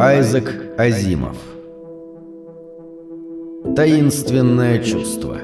Айзек Азимов. Таинственное чувство.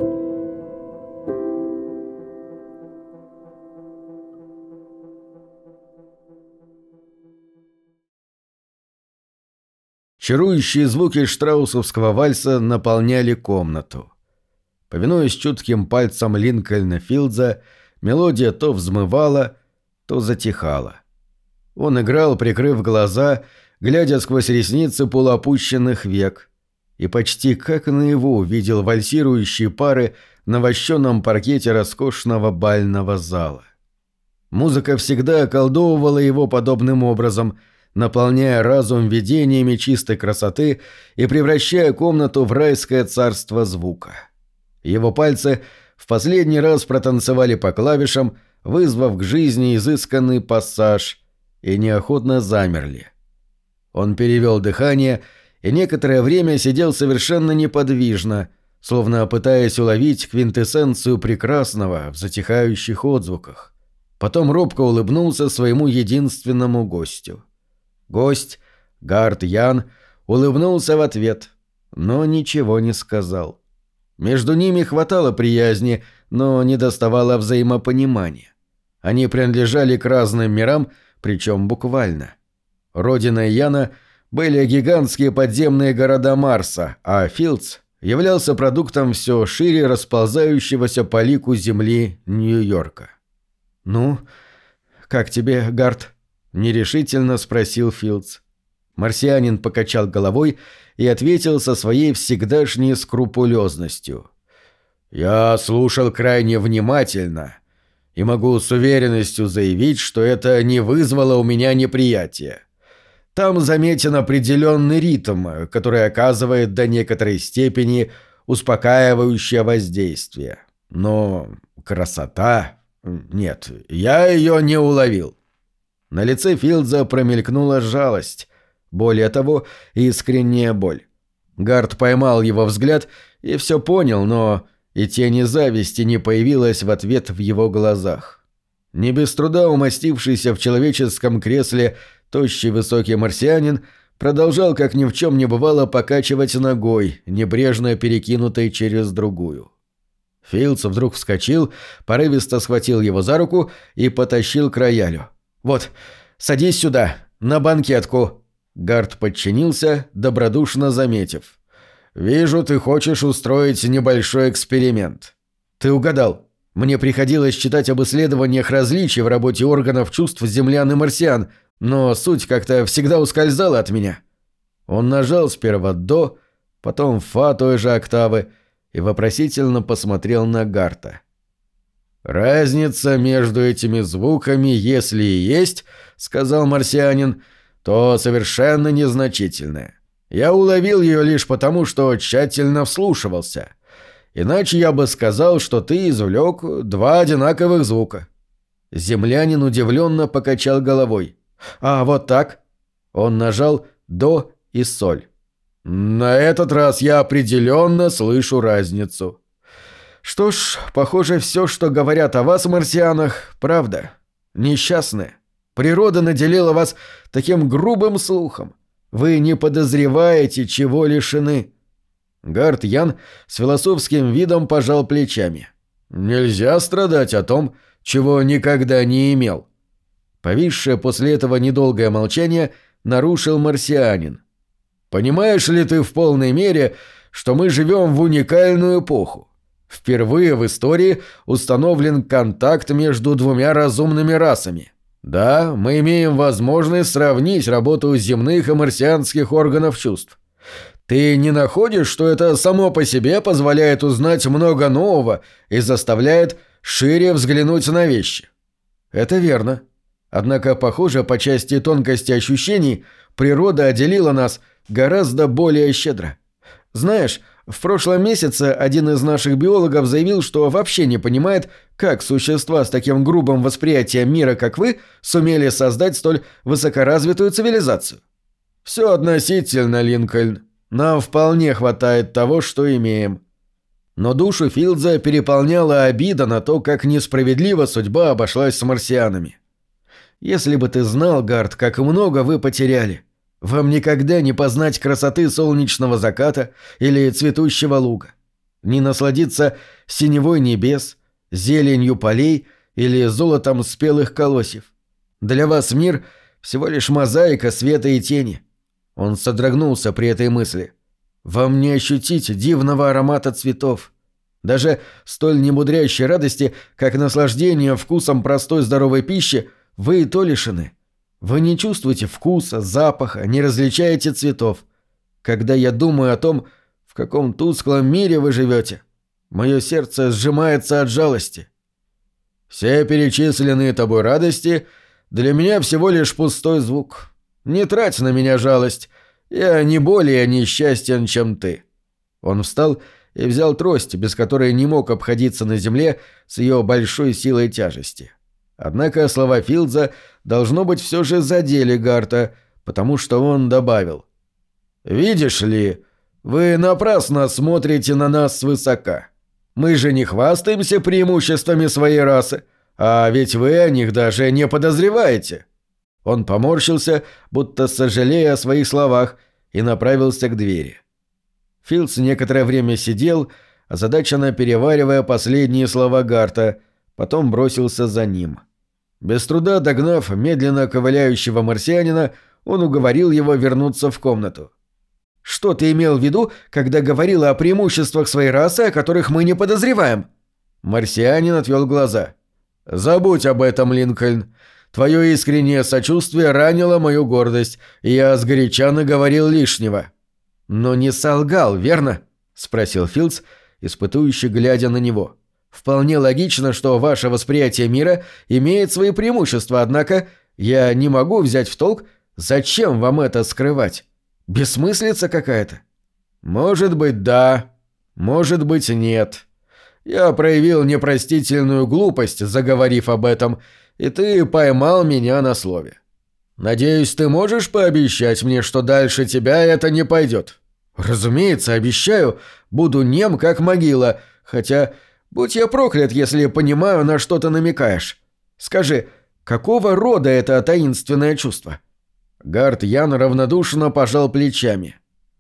Чарующие звуки штраусовского вальса наполняли комнату. Повинуясь чутким пальцам Линкольна Филдса, мелодия то взмывала, то затихала. Он играл, прикрыв глаза, глядя сквозь ресницы полуопущенных век, и почти как наяву видел вальсирующие пары на вощеном паркете роскошного бального зала. Музыка всегда околдовывала его подобным образом, наполняя разум видениями чистой красоты и превращая комнату в райское царство звука. Его пальцы в последний раз протанцевали по клавишам, вызвав к жизни изысканный пассаж, и неохотно замерли. Он перевел дыхание и некоторое время сидел совершенно неподвижно, словно пытаясь уловить квинтэссенцию прекрасного в затихающих отзвуках. Потом робко улыбнулся своему единственному гостю. Гость, Гарт Ян, улыбнулся в ответ, но ничего не сказал. Между ними хватало приязни, но недоставало взаимопонимания. Они принадлежали к разным мирам, причем буквально. Родиной Яна были гигантские подземные города Марса, а Филдс являлся продуктом все шире расползающегося по лику земли Нью-Йорка. «Ну, как тебе, Гарт?» — нерешительно спросил Филдс. Марсианин покачал головой и ответил со своей всегдашней скрупулезностью. «Я слушал крайне внимательно и могу с уверенностью заявить, что это не вызвало у меня неприятия. Там заметен определенный ритм, который оказывает до некоторой степени успокаивающее воздействие. Но красота... Нет, я ее не уловил». На лице Филдса промелькнула жалость, более того, искренняя боль. Гарт поймал его взгляд и все понял, но и тени зависти не появилась в ответ в его глазах. Не без труда умастившийся в человеческом кресле тощий высокий марсианин продолжал, как ни в чем не бывало, покачивать ногой, небрежно перекинутой через другую. Филдс вдруг вскочил, порывисто схватил его за руку и потащил к роялю. «Вот, садись сюда, на банкетку». Гарт подчинился, добродушно заметив. «Вижу, ты хочешь устроить небольшой эксперимент». «Ты угадал. Мне приходилось читать об исследованиях различий в работе органов чувств землян и марсиан, но суть как-то всегда ускользала от меня». Он нажал сперва «до», потом «фа» той же октавы и вопросительно посмотрел на Гарта. «Разница между этими звуками, если и есть, — сказал марсианин, — то совершенно незначительная. Я уловил ее лишь потому, что тщательно вслушивался. Иначе я бы сказал, что ты извлек два одинаковых звука». Землянин удивленно покачал головой. «А вот так?» Он нажал «до» и «соль». «На этот раз я определенно слышу разницу». «Что ж, похоже, все, что говорят о вас, марсианах, правда. Несчастные. Природа наделила вас таким грубым слухом. Вы не подозреваете, чего лишены». Гарт Ян с философским видом пожал плечами. «Нельзя страдать о том, чего никогда не имел». Повисшее после этого недолгое молчание нарушил марсианин. «Понимаешь ли ты в полной мере, что мы живем в уникальную эпоху? Впервые в истории установлен контакт между двумя разумными расами. Да, мы имеем возможность сравнить работу земных и марсианских органов чувств. Ты не находишь, что это само по себе позволяет узнать много нового и заставляет шире взглянуть на вещи?» «Это верно. Однако, похоже, по части тонкости ощущений природа отделила нас гораздо более щедро. Знаешь, в прошлом месяце один из наших биологов заявил, что вообще не понимает, как существа с таким грубым восприятием мира, как вы, сумели создать столь высокоразвитую цивилизацию. Все относительно, Линкольн. Нам вполне хватает того, что имеем». Но душу Филдса переполняла обида на то, как несправедливо судьба обошлась с марсианами. «Если бы ты знал, Гарт, как много вы потеряли. Вам никогда не познать красоты солнечного заката или цветущего луга, не насладиться синевой небес, зеленью полей или золотом спелых колосьев. Для вас мир — всего лишь мозаика света и тени». Он содрогнулся при этой мысли. «Вам не ощутить дивного аромата цветов. Даже столь немудрящей радости, как наслаждение вкусом простой здоровой пищи, вы и то лишены. Вы не чувствуете вкуса, запаха, не различаете цветов. Когда я думаю о том, в каком тусклом мире вы живете, мое сердце сжимается от жалости». «Все перечисленные тобой радости для меня всего лишь пустой звук. Не трать на меня жалость, я не более несчастен, чем ты». Он встал и взял трость, без которой не мог обходиться на земле с ее большой силой тяжести. Однако слова Филдза, должно быть, все же задели Гарта, потому что он добавил: «Видишь ли, вы напрасно смотрите на нас свысока. Мы же не хвастаемся преимуществами своей расы, а ведь вы о них даже не подозреваете». Он поморщился, будто сожалея о своих словах, и направился к двери. Филдс некоторое время сидел, озадаченно переваривая последние слова Гарта, потом бросился за ним. Без труда догнав медленно ковыляющего марсианина, он уговорил его вернуться в комнату. «Что ты имел в виду, когда говорил о преимуществах своей расы, о которых мы не подозреваем?» Марсианин отвел глаза. «Забудь об этом, Линкольн. Твое искреннее сочувствие ранило мою гордость, и я сгоряча наговорил лишнего». «Но не солгал, верно?» — спросил Филдс, испытующе глядя на него. «Вполне логично, что ваше восприятие мира имеет свои преимущества, однако я не могу взять в толк, зачем вам это скрывать. Бессмыслица какая-то». «Может быть, да. Может быть, нет. Я проявил непростительную глупость, заговорив об этом, и ты поймал меня на слове. Надеюсь, ты можешь пообещать мне, что дальше тебя это не пойдет?» «Разумеется, обещаю. Буду нем, как могила. Хотя, будь я проклят, если понимаю, на что ты намекаешь. Скажи, какого рода это таинственное чувство?» Гарт Ян равнодушно пожал плечами.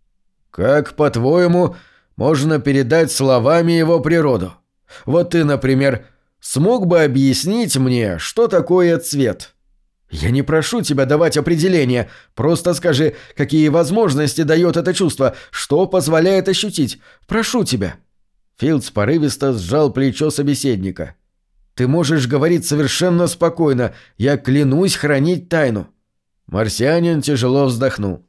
«Как, по-твоему, можно передать словами его природу? Вот ты, например, смог бы объяснить мне, что такое цвет?» «Я не прошу тебя давать определение. Просто скажи, какие возможности дает это чувство, что позволяет ощутить. Прошу тебя». Филдс порывисто сжал плечо собеседника. «Ты можешь говорить совершенно спокойно. Я клянусь хранить тайну». Марсианин тяжело вздохнул.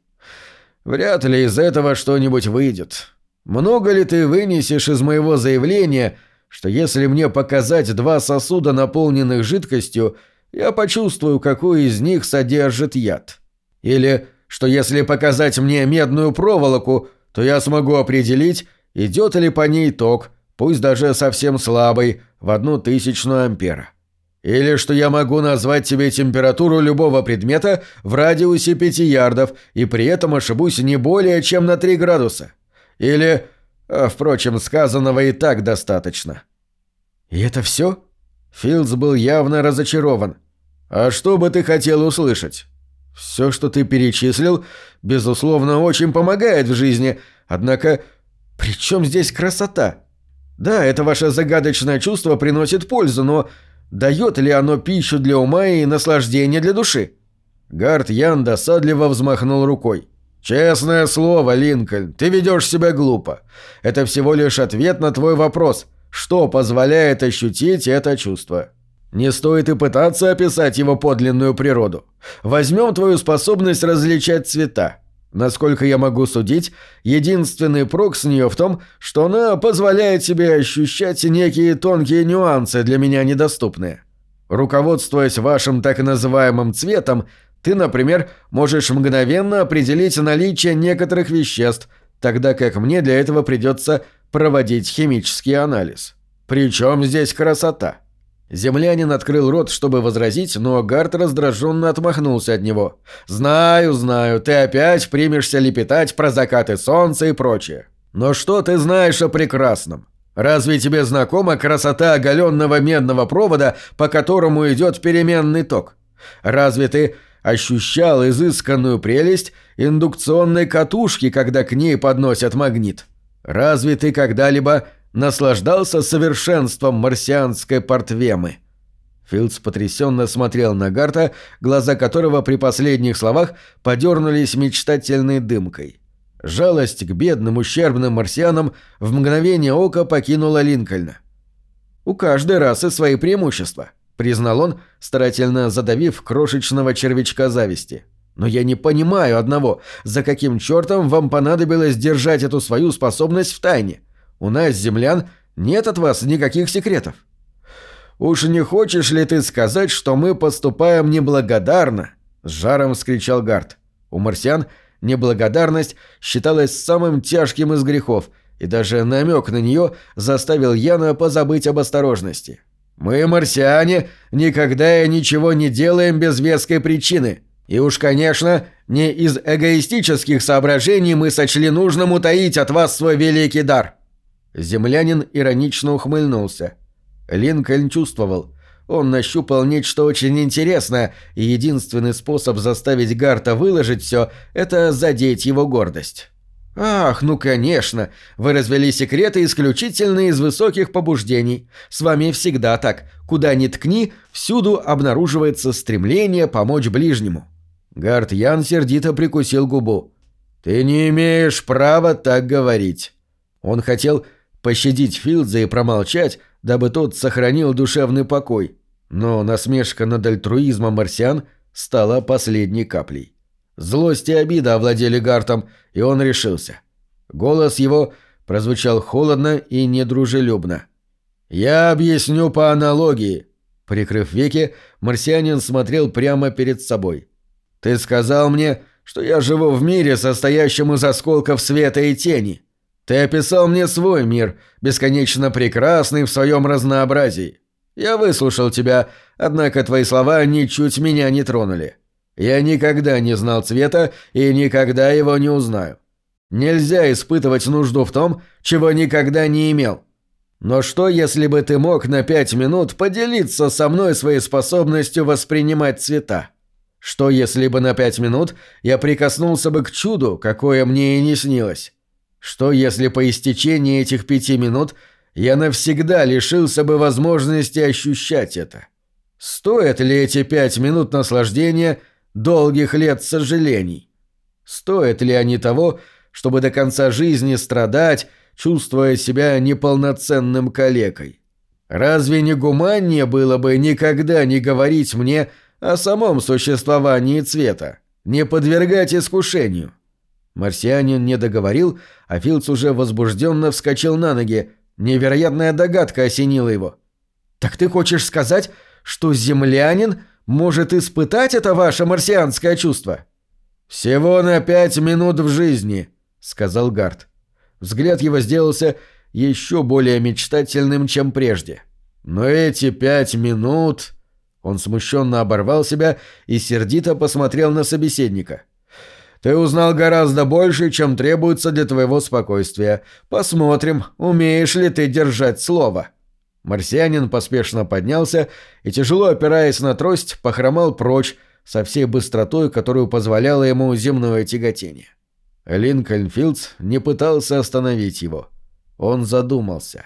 «Вряд ли из этого что-нибудь выйдет. Много ли ты вынесешь из моего заявления, что если мне показать 2 сосуда, наполненных жидкостью, я почувствую, какой из них содержит яд? Или что если показать мне медную проволоку, то я смогу определить, идет ли по ней ток, пусть даже совсем слабый, в 0,001 ампера? Или что я могу назвать тебе температуру любого предмета в радиусе 5 ярдов и при этом ошибусь не более чем на 3 градуса? Или... впрочем, сказанного и так достаточно». «И это все?» Филдс был явно разочарован. «А что бы ты хотел услышать?» «Все, что ты перечислил, безусловно, очень помогает в жизни, однако при чем здесь красота? Да, это ваше загадочное чувство приносит пользу, но дает ли оно пищу для ума и наслаждение для души?» Гарт Ян досадливо взмахнул рукой. «Честное слово, Линкольн, ты ведешь себя глупо. Это всего лишь ответ на твой вопрос, что позволяет ощутить это чувство. Не стоит и пытаться описать его подлинную природу. Возьмем твою способность различать цвета. Насколько я могу судить, единственный прок с нее в том, что она позволяет себе ощущать некие тонкие нюансы, для меня недоступные. Руководствуясь вашим так называемым цветом, ты, например, можешь мгновенно определить наличие некоторых веществ, тогда как мне для этого придется проводить химический анализ. Причем здесь красота?» Землянин открыл рот, чтобы возразить, но Гарт раздраженно отмахнулся от него. «Знаю, ты опять примешься лепетать про закаты солнца и прочее. Но что ты знаешь о прекрасном? Разве тебе знакома красота оголенного медного провода, по которому идет переменный ток? Разве ты ощущал изысканную прелесть индукционной катушки, когда к ней подносят магнит? Разве ты когда-либо наслаждался совершенством марсианской портвемы?» Филдс потрясенно смотрел на Гарта, глаза которого при последних словах подернулись мечтательной дымкой. Жалость к бедным ущербным марсианам в мгновение ока покинула Линкольна. «У каждой расы свои преимущества», — признал он, старательно задавив крошечного червячка зависти. «Но я не понимаю одного, за каким чертом вам понадобилось держать эту свою способность в тайне? У нас, землян, нет от вас никаких секретов». «Уж не хочешь ли ты сказать, что мы поступаем неблагодарно?» — с жаром вскричал Гарт. У марсиан неблагодарность считалась самым тяжким из грехов, и даже намек на нее заставил Яна позабыть об осторожности. «Мы, марсиане, никогда и ничего не делаем без веской причины. И уж, конечно, не из эгоистических соображений мы сочли нужным утаить от вас свой великий дар». Землянин иронично ухмыльнулся. Линкольн чувствовал. Он нащупал нечто очень интересное, и единственный способ заставить Гарта выложить все – это задеть его гордость. «Ах, ну конечно, вы развели секреты исключительно из высоких побуждений. С вами всегда так. Куда ни ткни, всюду обнаруживается стремление помочь ближнему». Гарт Ян сердито прикусил губу. «Ты не имеешь права так говорить». Он хотел пощадить Филдса и промолчать, дабы тот сохранил душевный покой. Но насмешка над альтруизмом марсиан стала последней каплей. Злость и обида овладели Гартом, и он решился. Голос его прозвучал холодно и недружелюбно. «Я объясню по аналогии». Прикрыв веки, марсианин смотрел прямо перед собой. «Ты сказал мне, что я живу в мире, состоящем из осколков света и тени. Ты описал мне свой мир, бесконечно прекрасный в своем разнообразии. Я выслушал тебя, однако твои слова ничуть меня не тронули. Я никогда не знал цвета и никогда его не узнаю. Нельзя испытывать нужду в том, чего никогда не имел. Но что, если бы ты мог на 5 минут поделиться со мной своей способностью воспринимать цвета? Что, если бы на 5 минут я прикоснулся бы к чуду, какое мне и не снилось? Что, если по истечении этих 5 минут я навсегда лишился бы возможности ощущать это? Стоят ли эти 5 минут наслаждения долгих лет сожалений? Стоят ли они того, чтобы до конца жизни страдать, чувствуя себя неполноценным калекой? Разве не гуманнее было бы никогда не говорить мне о самом существовании цвета, не подвергать искушению? Марсианин не договорил, а Филдс уже возбужденно вскочил на ноги. Невероятная догадка осенила его. «Так ты хочешь сказать, что землянин может испытать это ваше марсианское чувство?» «Всего на 5 минут в жизни», — сказал Гарт. Взгляд его сделался еще более мечтательным, чем прежде. «Но эти 5 минут...» Он смущенно оборвал себя и сердито посмотрел на собеседника. «Ты узнал гораздо больше, чем требуется для твоего спокойствия. Посмотрим, умеешь ли ты держать слово». Марсианин поспешно поднялся и, тяжело опираясь на трость, похромал прочь со всей быстротой, которую позволяло ему земное тяготение. Линкольн Филдс не пытался остановить его. Он задумался.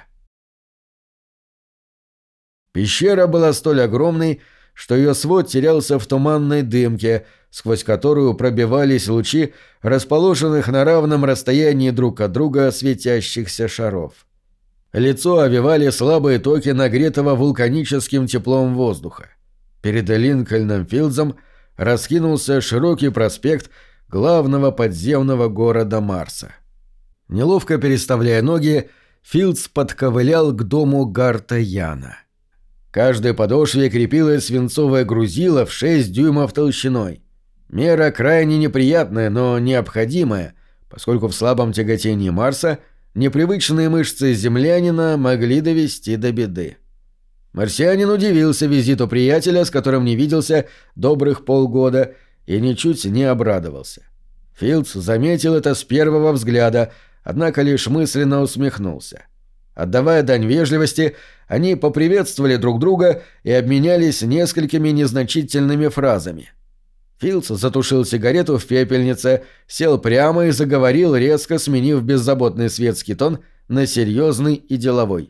Пещера была столь огромной, что ее свод терялся в туманной дымке, сквозь которую пробивались лучи расположенных на равном расстоянии друг от друга светящихся шаров. Лицо овевали слабые токи нагретого вулканическим теплом воздуха. Перед Линкольном Филдсом раскинулся широкий проспект главного подземного города Марса. Неловко переставляя ноги, Филдс подковылял к дому Гарта Яна. К каждой подошве крепилось свинцовое грузило в 6 дюймов толщиной. Мера крайне неприятная, но необходимая, поскольку в слабом тяготении Марса непривычные мышцы землянина могли довести до беды. Марсианин удивился визиту приятеля, с которым не виделся добрых полгода, и ничуть не обрадовался. Филдс заметил это с первого взгляда, однако лишь мысленно усмехнулся. Отдавая дань вежливости, они поприветствовали друг друга и обменялись несколькими незначительными фразами. Филдс затушил сигарету в пепельнице, сел прямо и заговорил, резко сменив беззаботный светский тон на серьезный и деловой.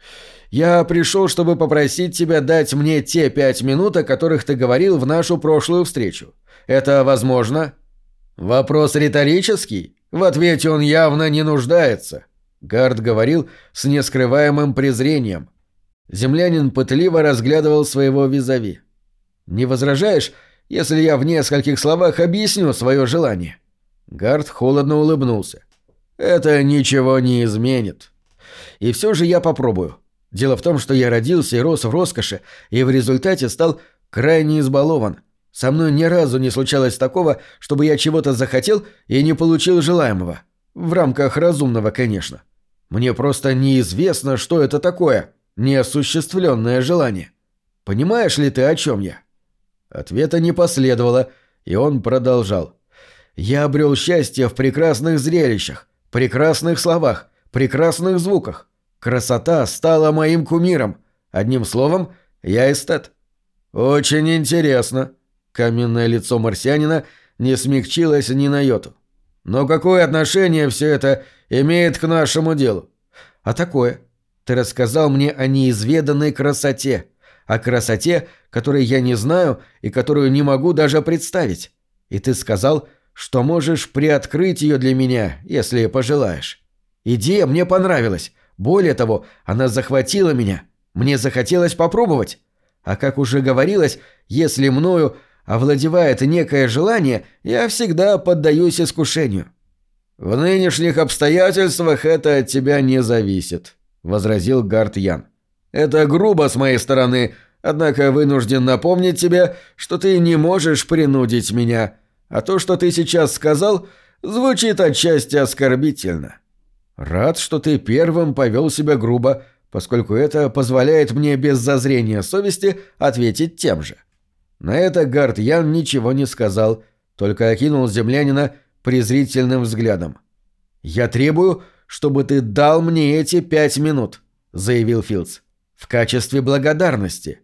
«Я пришел, чтобы попросить тебя дать мне те 5 минут, о которых ты говорил в нашу прошлую встречу. Это возможно?» «Вопрос риторический. В ответе он явно не нуждается», — Гард говорил с нескрываемым презрением. Землянин пытливо разглядывал своего визави. «Не возражаешь, если я в нескольких словах объясню свое желание?» Гард холодно улыбнулся. «Это ничего не изменит. И все же я попробую. Дело в том, что я родился и рос в роскоши, и в результате стал крайне избалован. Со мной ни разу не случалось такого, чтобы я чего-то захотел и не получил желаемого. В рамках разумного, конечно. Мне просто неизвестно, что это такое, неосуществленное желание. Понимаешь ли ты, о чем я?» Ответа не последовало, и он продолжал. «Я обрел счастье в прекрасных зрелищах, прекрасных словах, прекрасных звуках. Красота стала моим кумиром. Одним словом, я эстет». «Очень интересно». Каменное лицо марсианина не смягчилось ни на йоту. «Но какое отношение все это имеет к нашему делу?» «А такое. Ты рассказал мне о неизведанной красоте. О красоте, которой я не знаю и которую не могу даже представить. И ты сказал, что можешь приоткрыть ее для меня, если пожелаешь. Идея мне понравилась. Более того, она захватила меня. Мне захотелось попробовать. А как уже говорилось, если мною овладевает некое желание, я всегда поддаюсь искушению». «В нынешних обстоятельствах это от тебя не зависит», — возразил Гард Ян. «Это грубо с моей стороны, однако вынужден напомнить тебе, что ты не можешь принудить меня, а то, что ты сейчас сказал, звучит отчасти оскорбительно». «Рад, что ты первым повел себя грубо, поскольку это позволяет мне без зазрения совести ответить тем же». На это Гард Ян ничего не сказал, только окинул землянина презрительным взглядом. «Я требую, чтобы ты дал мне эти 5 минут», — заявил Филдс. «В качестве благодарности».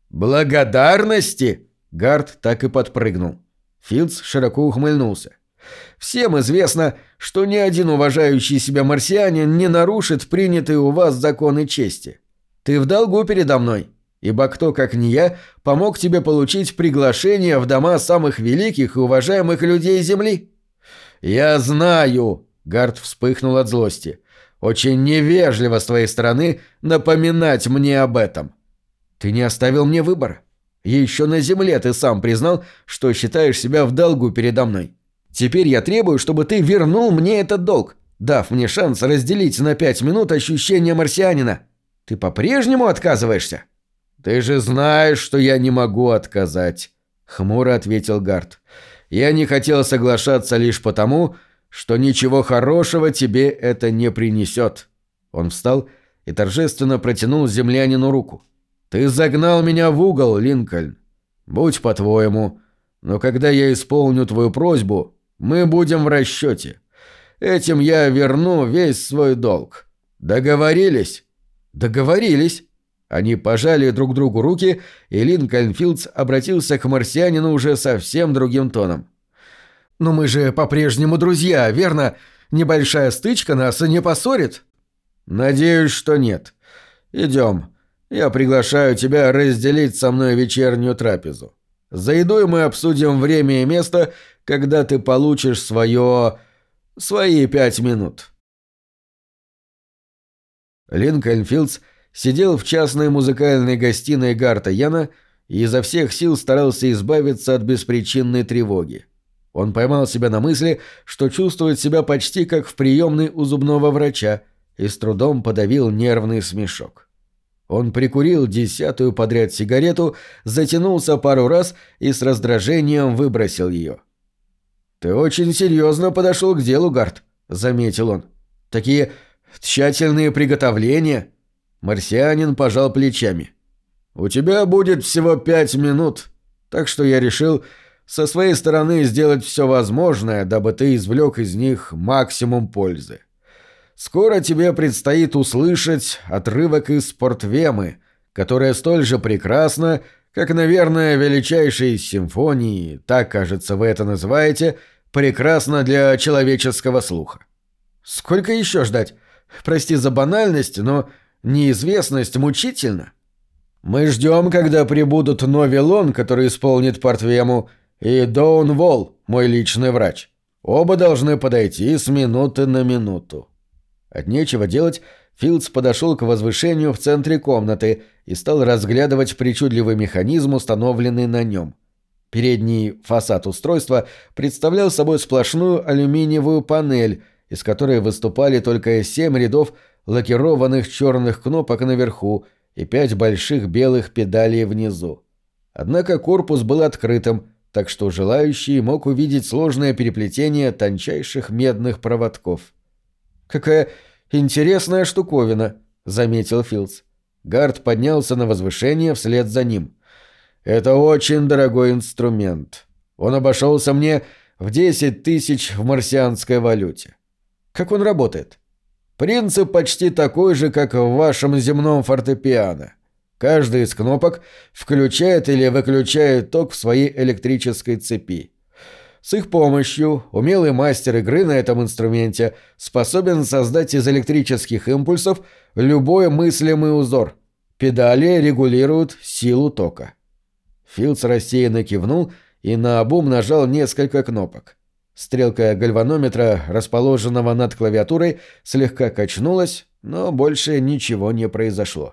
«Благодарности?» — Гард так и подпрыгнул. Филдс широко ухмыльнулся. «Всем известно, что ни один уважающий себя марсианин не нарушит принятые у вас законы чести. Ты в долгу передо мной, ибо кто, как не я, помог тебе получить приглашение в дома самых великих и уважаемых людей Земли». «Я знаю», — Гард вспыхнул от злости. «Очень невежливо с твоей стороны напоминать мне об этом». «Ты не оставил мне выбора. Еще на Земле ты сам признал, что считаешь себя в долгу передо мной. Теперь я требую, чтобы ты вернул мне этот долг, дав мне шанс разделить на 5 минут ощущения марсианина. Ты по-прежнему отказываешься?» «Ты же знаешь, что я не могу отказать», — хмуро ответил Гард. «Я не хотел соглашаться лишь потому, что ничего хорошего тебе это не принесет». Он встал и торжественно протянул землянину руку. «Ты загнал меня в угол, Линкольн. Будь по-твоему, но когда я исполню твою просьбу, мы будем в расчете. Этим я верну весь свой долг. Договорились?» «Договорились». Они пожали друг другу руки, и Линкольн Филдс обратился к марсианину уже совсем другим тоном. «Но мы же по-прежнему друзья, верно? Небольшая стычка нас не поссорит?» «Надеюсь, что нет. Идем. Я приглашаю тебя разделить со мной вечернюю трапезу. За едой мы обсудим время и место, когда ты получишь свои 5 минут». Линкольн Филдс сидел в частной музыкальной гостиной Гарта Яна и изо всех сил старался избавиться от беспричинной тревоги. Он поймал себя на мысли, что чувствует себя почти как в приемной у зубного врача, и с трудом подавил нервный смешок. Он прикурил 10-ю подряд сигарету, затянулся пару раз и с раздражением выбросил ее. «Ты очень серьезно подошел к делу, Гарт», — заметил он. «Такие тщательные приготовления». Марсианин пожал плечами. «У тебя будет всего 5 минут, так что я решил со своей стороны сделать все возможное, дабы ты извлек из них максимум пользы. Скоро тебе предстоит услышать отрывок из Портвемы, которая столь же прекрасна, как, наверное, величайшие из симфоний, так, кажется, вы это называете, прекрасно для человеческого слуха. Сколько еще ждать? Прости за банальность, но неизвестность мучительна. Мы ждем, когда прибудут Новилон, который исполнит Портвему, и Доун Волл, мой личный врач. Оба должны подойти с минуты на минуту. От нечего делать, Филдс подошел к возвышению в центре комнаты и стал разглядывать причудливый механизм, установленный на нем. Передний фасад устройства представлял собой сплошную алюминиевую панель, из которой выступали только 7 рядов лакированных черных кнопок наверху и 5 больших белых педалей внизу. Однако корпус был открытым, так что желающий мог увидеть сложное переплетение тончайших медных проводков. «Какая интересная штуковина», — заметил Филдс. Гард поднялся на возвышение вслед за ним. «Это очень дорогой инструмент. Он обошелся мне в 10 тысяч в марсианской валюте». «Как он работает?» «Принцип почти такой же, как в вашем земном фортепиано. Каждая из кнопок включает или выключает ток в своей электрической цепи. С их помощью умелый мастер игры на этом инструменте способен создать из электрических импульсов любой мыслимый узор. Педали регулируют силу тока». Филдс рассеянно кивнул и наобум нажал несколько кнопок. Стрелка гальванометра, расположенного над клавиатурой, слегка качнулась, но больше ничего не произошло.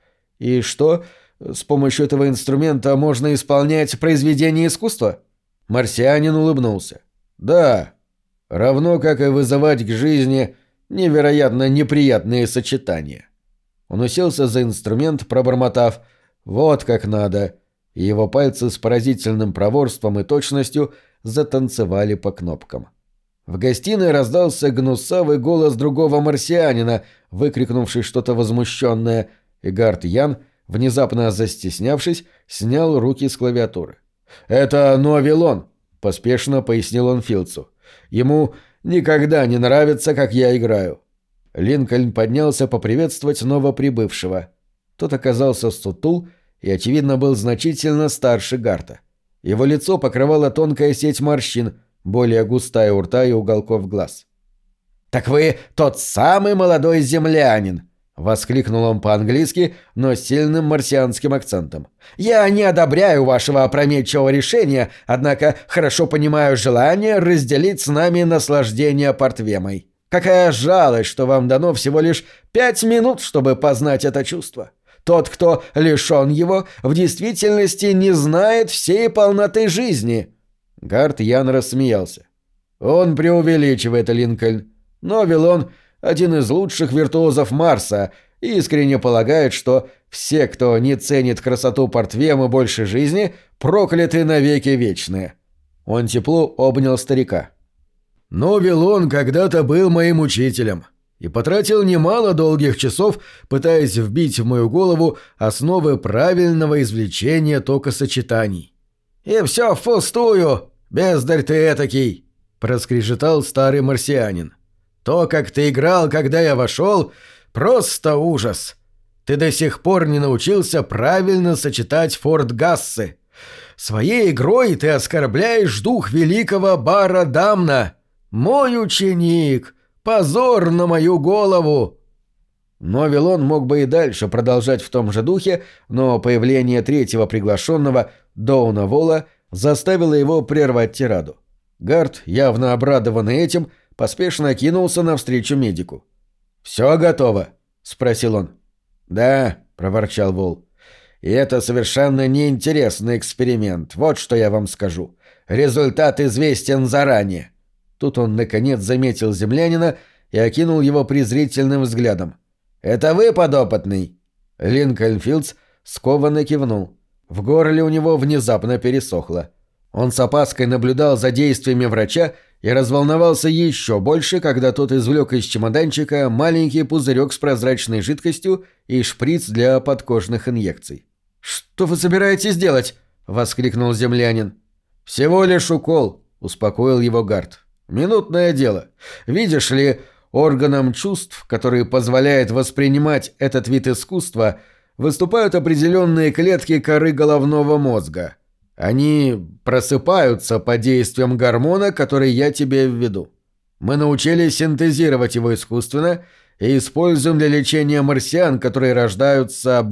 «И что, с помощью этого инструмента можно исполнять произведения искусства?» Марсианин улыбнулся. «Да, равно как и вызывать к жизни невероятно неприятные сочетания». Он уселся за инструмент, пробормотав «вот как надо», и его пальцы с поразительным проворством и точностью затанцевали по кнопкам. В гостиной раздался гнусавый голос другого марсианина, выкрикнувший что-то возмущенное, и Гард Ян, внезапно застеснявшись, снял руки с клавиатуры. «Это Новилон», — поспешно пояснил он Филдсу. «Ему никогда не нравится, как я играю». Линкольн поднялся поприветствовать новоприбывшего. Тот оказался сутул и, очевидно, был значительно старше Гарта. Его лицо покрывала тонкая сеть морщин, более густая у рта и уголков глаз. «Так вы тот самый молодой землянин!» — воскликнул он по-английски, но с сильным марсианским акцентом. «Я не одобряю вашего опрометчивого решения, однако хорошо понимаю желание разделить с нами наслаждение Портвемой. Какая жалость, что вам дано всего лишь 5 минут, чтобы познать это чувство. Тот, кто лишен его, в действительности не знает всей полноты жизни». Гард Ян рассмеялся. «Он преувеличивает, Линкольн. Новилон — один из лучших виртуозов Марса, и искренне полагает, что все, кто не ценит красоту Портвемы больше жизни, прокляты навеки вечные». Он тепло обнял старика. «Новилон когда-то был моим учителем и потратил немало долгих часов, пытаясь вбить в мою голову основы правильного извлечения токосочетаний». «И все впустую, бездарь ты этакий!» — проскрежетал старый марсианин. «То, как ты играл, когда я вошел, просто ужас. Ты до сих пор не научился правильно сочетать фортгассы. Своей игрой ты оскорбляешь дух великого Бара Дамна. Мой ученик! Позор на мою голову!» Но Вилон мог бы и дальше продолжать в том же духе, но появление третьего приглашенного, Доуна Волла, заставило его прервать тираду. Гард, явно обрадованный этим, поспешно кинулся навстречу медику. «Все готово?» — спросил он. «Да», — проворчал Волл. «И это совершенно неинтересный эксперимент, вот что я вам скажу. Результат известен заранее». Тут он, наконец, заметил землянина и окинул его презрительным взглядом. «Это вы, подопытный?» Линкольн Филдс скованно кивнул. В горле у него внезапно пересохло. Он с опаской наблюдал за действиями врача и разволновался еще больше, когда тот извлек из чемоданчика маленький пузырек с прозрачной жидкостью и шприц для подкожных инъекций. «Что вы собираетесь делать?» — воскликнул землянин. «Всего лишь укол», — успокоил его Гард. «Минутное дело. Видишь ли, органом чувств, который позволяет воспринимать этот вид искусства, выступают определенные клетки коры головного мозга. Они просыпаются под действием гормона, который я тебе введу. Мы научились синтезировать его искусственно и используем для лечения марсиан, которые рождаются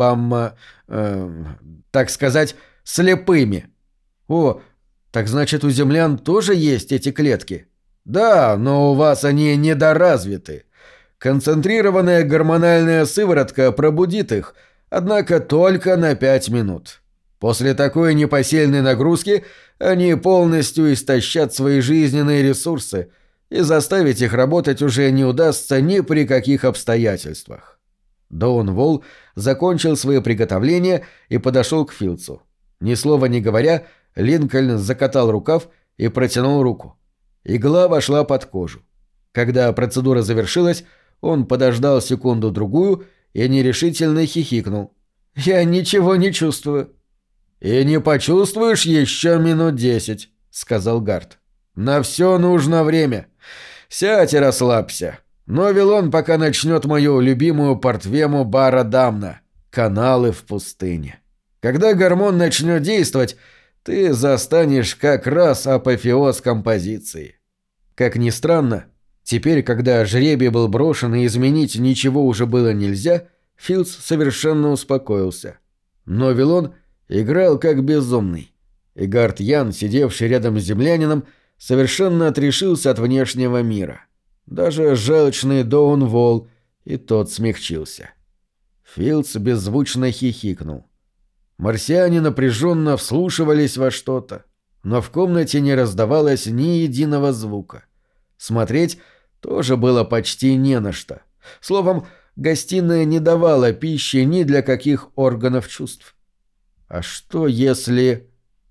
так сказать, слепыми. О, так значит, у землян тоже есть эти клетки? Да, но у вас они недоразвиты. Концентрированная гормональная сыворотка пробудит их, однако только на 5 минут. После такой непосильной нагрузки они полностью истощат свои жизненные ресурсы, и заставить их работать уже не удастся ни при каких обстоятельствах. Доун Волл закончил свои приготовления и подошел к Филдсу. Ни слова не говоря, Линкольн закатал рукав и протянул руку. Игла вошла под кожу. Когда процедура завершилась, он подождал секунду-другую и нерешительно хихикнул. «Я ничего не чувствую». «И не почувствуешь еще минут 10», — сказал Гард. «На все нужно время. Сядь и расслабься. Но Вавилон пока начнет мою любимую портвему Бара Дамна — каналы в пустыне. Когда гормон начнет действовать, ты застанешь как раз апофеоз композиции». Как ни странно, теперь, когда жребий был брошен и изменить ничего уже было нельзя, Филдс совершенно успокоился. Но Вавилон играл как безумный. И Гард Ян, сидевший рядом с землянином, совершенно отрешился от внешнего мира. Даже желчный Доун Волл, и тот смягчился. Филдс беззвучно хихикнул. Марсиане напряженно вслушивались во что-то, но в комнате не раздавалось ни единого звука. Смотреть тоже было почти не на что. Словом, гостиная не давала пищи ни для каких органов чувств. А что если...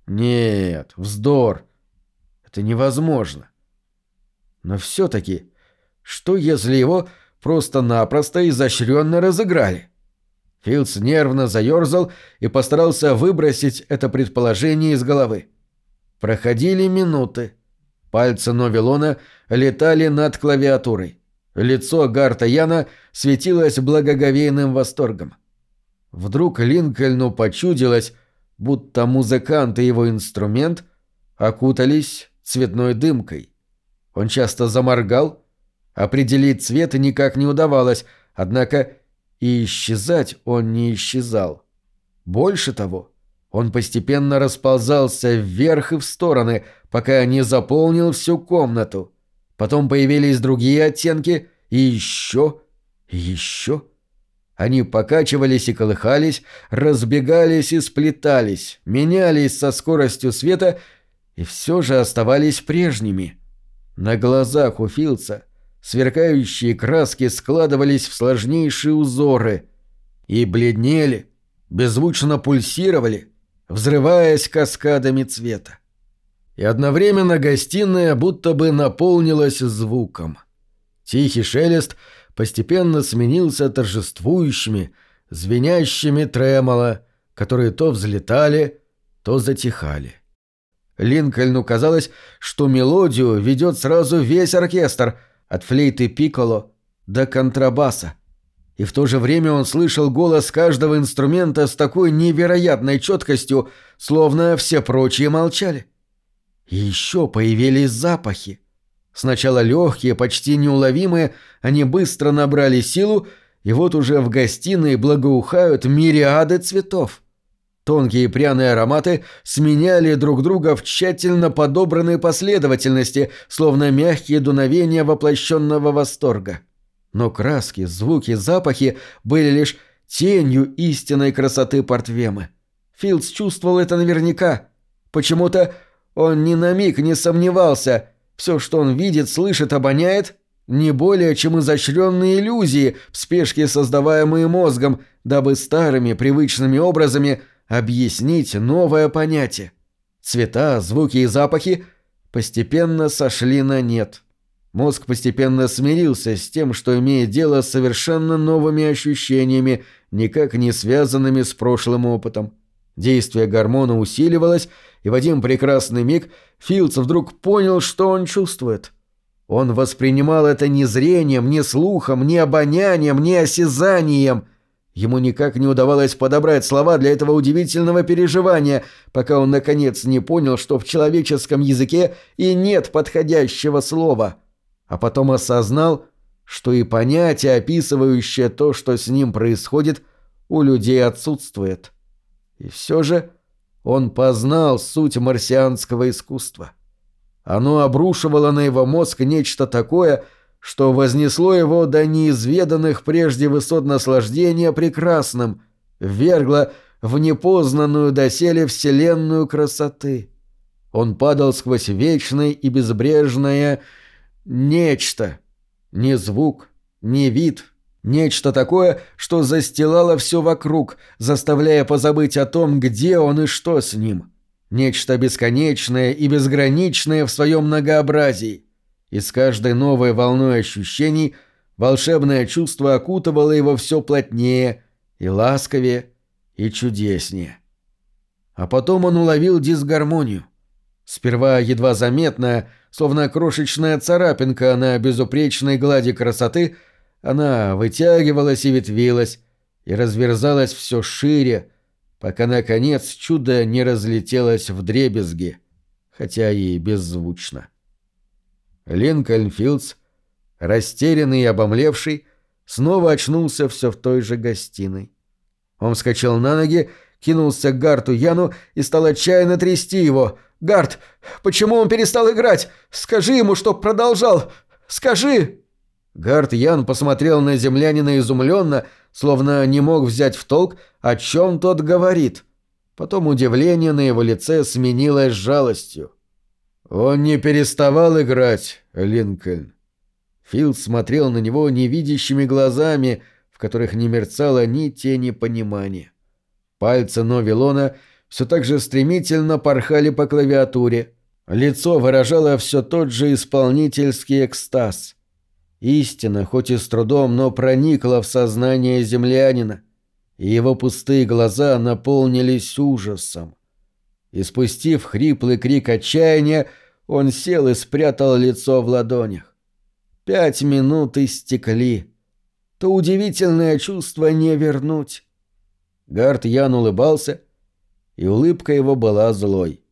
Нет, вздор. Это невозможно. Но все-таки, что если его просто-напросто изощренно разыграли? Филдс нервно заерзал и постарался выбросить это предположение из головы. Проходили минуты. Пальцы Новелона летали над клавиатурой. Лицо Гарта Яна светилось благоговейным восторгом. Вдруг Линкольну почудилось, будто музыкант и его инструмент окутались цветной дымкой. Он часто заморгал. Определить цвет никак не удавалось, однако и исчезать он не исчезал. Больше того, он постепенно расползался вверх и в стороны, пока не заполнил всю комнату. Потом появились другие оттенки, и еще, и еще. Они покачивались и колыхались, разбегались и сплетались, менялись со скоростью света и все же оставались прежними. На глазах у Филдса сверкающие краски складывались в сложнейшие узоры и бледнели, беззвучно пульсировали, взрываясь каскадами цвета. И одновременно гостиная будто бы наполнилась звуком. Тихий шелест постепенно сменился торжествующими, звенящими тремоло, которые то взлетали, то затихали. Линкольну казалось, что мелодию ведет сразу весь оркестр, от флейты пикколо до контрабаса. И в то же время он слышал голос каждого инструмента с такой невероятной четкостью, словно все прочие молчали. И еще появились запахи. Сначала легкие, почти неуловимые, они быстро набрали силу, и вот уже в гостиной благоухают мириады цветов. Тонкие пряные ароматы сменяли друг друга в тщательно подобранной последовательности, словно мягкие дуновения воплощенного восторга. Но краски, звуки, запахи были лишь тенью истинной красоты портвемы. Филдс чувствовал это наверняка. Почему-то он ни на миг не сомневался. Все, что он видит, слышит, обоняет, не более чем изощренные иллюзии, в спешке создаваемые мозгом, дабы старыми привычными образами объяснить новое понятие. Цвета, звуки и запахи постепенно сошли на нет. Мозг постепенно смирился с тем, что имеет дело с совершенно новыми ощущениями, никак не связанными с прошлым опытом. Действие гормона усиливалось, и в один прекрасный миг Филдс вдруг понял, что он чувствует. Он воспринимал это не зрением, не слухом, не обонянием, не осязанием. Ему никак не удавалось подобрать слова для этого удивительного переживания, пока он наконец не понял, что в человеческом языке и нет подходящего слова. А потом осознал, что и понятие, описывающее то, что с ним происходит, у людей отсутствует. И все же он познал суть марсианского искусства. Оно обрушивало на его мозг нечто такое, что вознесло его до неизведанных прежде высот наслаждения прекрасным, ввергло в непознанную доселе вселенную красоты. Он падал сквозь вечное и безбрежное нечто, не звук, не вид, нечто такое, что застилало все вокруг, заставляя позабыть о том, где он и что с ним. Нечто бесконечное и безграничное в своем многообразии. И с каждой новой волной ощущений волшебное чувство окутывало его все плотнее и ласковее и чудеснее. А потом он уловил дисгармонию. Сперва едва заметная, словно крошечная царапинка на безупречной глади красоты, она вытягивалась и ветвилась, и разверзалась все шире, пока, наконец, чудо не разлетелось вдребезги, хотя и беззвучно. Линкольн Филдс, растерянный и обомлевший, снова очнулся все в той же гостиной. Он вскочил на ноги, кинулся к Гарту Яну и стал отчаянно трясти его. «Гарт, почему он перестал играть? Скажи ему, чтоб продолжал! Скажи!» Гарт Ян посмотрел на землянина изумленно, словно не мог взять в толк, о чем тот говорит. Потом удивление на его лице сменилось жалостью. «Он не переставал играть, Линкольн». Филд смотрел на него невидящими глазами, в которых не мерцало ни тени понимания. Пальцы Новилона все так же стремительно порхали по клавиатуре. Лицо выражало все тот же исполнительский экстаз. Истина, хоть и с трудом, но проникла в сознание землянина, и его пустые глаза наполнились ужасом. Испустив хриплый крик отчаяния, он сел и спрятал лицо в ладонях. 5 минут истекли. То удивительное чувство не вернуть. Гарт Ян улыбался, и улыбка его была злой.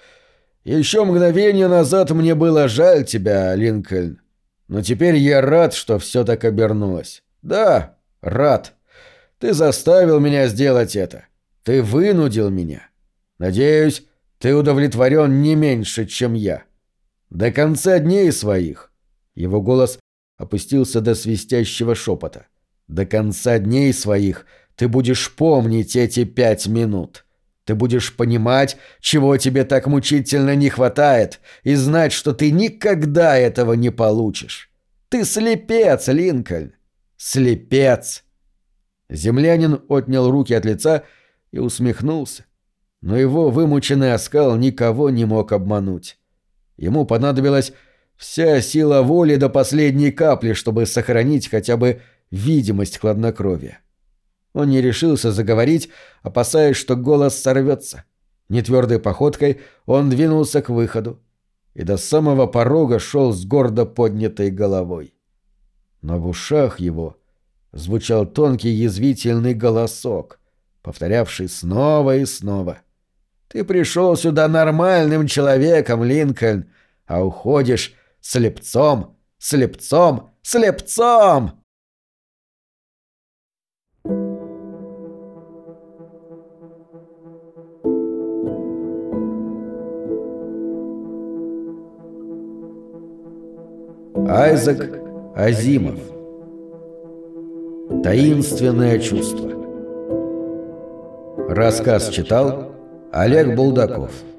«Еще мгновение назад мне было жаль тебя, Линкольн, но теперь я рад, что все так обернулось. Да, рад. Ты заставил меня сделать это. Ты вынудил меня. Надеюсь, ты удовлетворен не меньше, чем я. До конца дней своих». Его голос опустился до свистящего шепота. «До конца дней своих ты будешь помнить эти 5 минут. Ты будешь понимать, чего тебе так мучительно не хватает, и знать, что ты никогда этого не получишь. Ты слепец, Линкольн. Слепец!» Землянин отнял руки от лица и усмехнулся. Но его вымученный оскал никого не мог обмануть. Ему понадобилась вся сила воли до последней капли, чтобы сохранить хотя бы видимость хладнокровия. Он не решился заговорить, опасаясь, что голос сорвется. Нетвердой походкой он двинулся к выходу и до самого порога шел с гордо поднятой головой. Но в ушах его звучал тонкий язвительный голосок, повторявший снова и снова: «Ты пришел сюда нормальным человеком, Линкольн, а уходишь слепцом, слепцом, слепцом!» Айзек Азимов. Таинственное чувство. Рассказ читал Олег Булдаков.